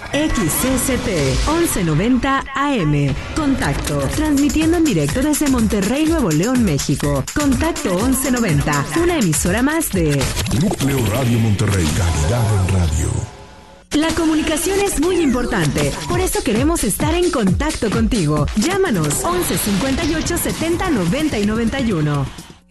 XCCT 1190 AM. Contacto. Transmitiendo en directo desde Monterrey, Nuevo León, México. Contacto 1190. Una emisora más de Núcleo Radio Monterrey. Calidad en radio. La comunicación es muy importante, por eso queremos estar en contacto contigo. Llámanos 11 58 70 90 y 91.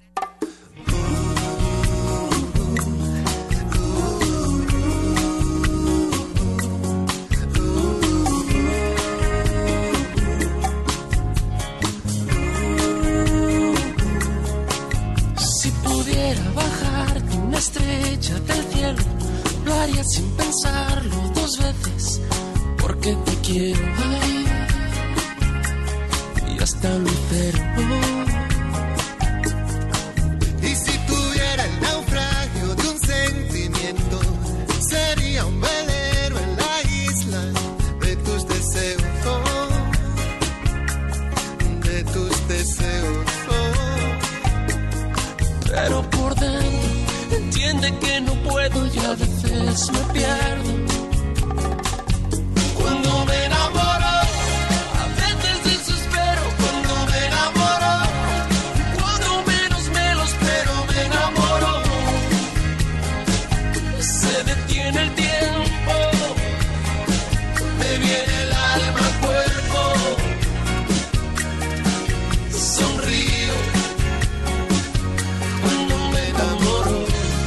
Si pudiera bajarte una estrella del cielo, lo haría sin pensarlo dos veces, porque te quiero, ay, y hasta lucero. Y si tuviera el naufragio de un sentimiento, sería un velero en la isla de tus deseos, de tus deseos. Pero por dentro entiende que no puedo y a veces me pierdo. Cuando me enamoro, a veces desespero. Cuando me enamoro, cuando menos me lo espero, me enamoro. Se detiene el tiempo, me viene el alma al cuerpo. Sonrío cuando me enamoro.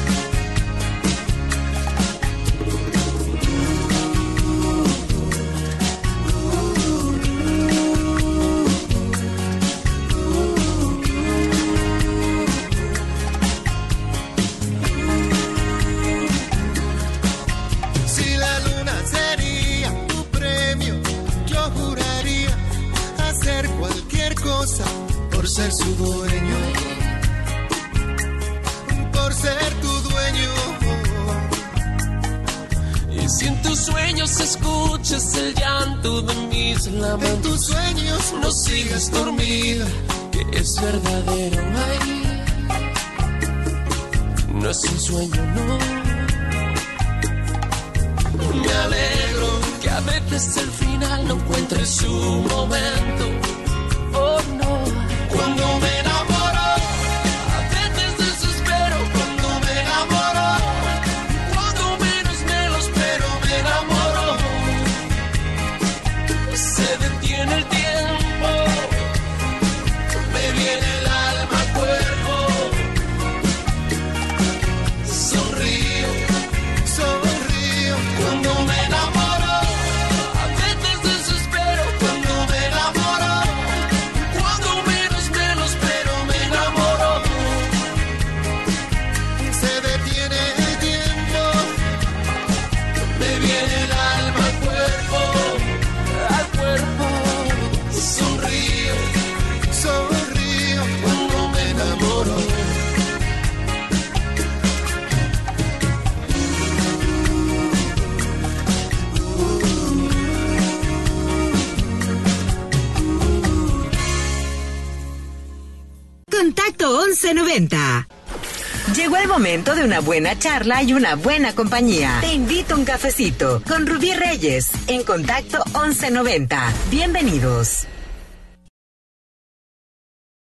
Si la luna sería tu premio, yo juraría hacer cualquier cosa por ser su dueño, por ser tu dueño. Y si en tus sueños escuchas el llanto de mis lamentos, En tus sueños no sigas dormida, que es verdadero, ay, no es un sueño, no. Me alegro que a veces el final no encuentre su momento, oh no. Cuando me enamoro, a veces desespero. Cuando me enamoro, cuando menos me lo espero, me enamoro. Se detiene el tiempo, me viene el alma al cuerpo. Sonrío, sonrío cuando me enamoro, a veces desespero. Cuando me enamoro, cuando menos me lo espero, me enamoro. se detiene el tiempo, Me viene el alma al cuerpo, al cuerpo. Sonrío sonrío cuando me enamoro. Contacto 1190. Llegó el momento de una buena charla y una buena compañía. Te invito a un cafecito con Rubí Reyes en Contacto 1190. Bienvenidos.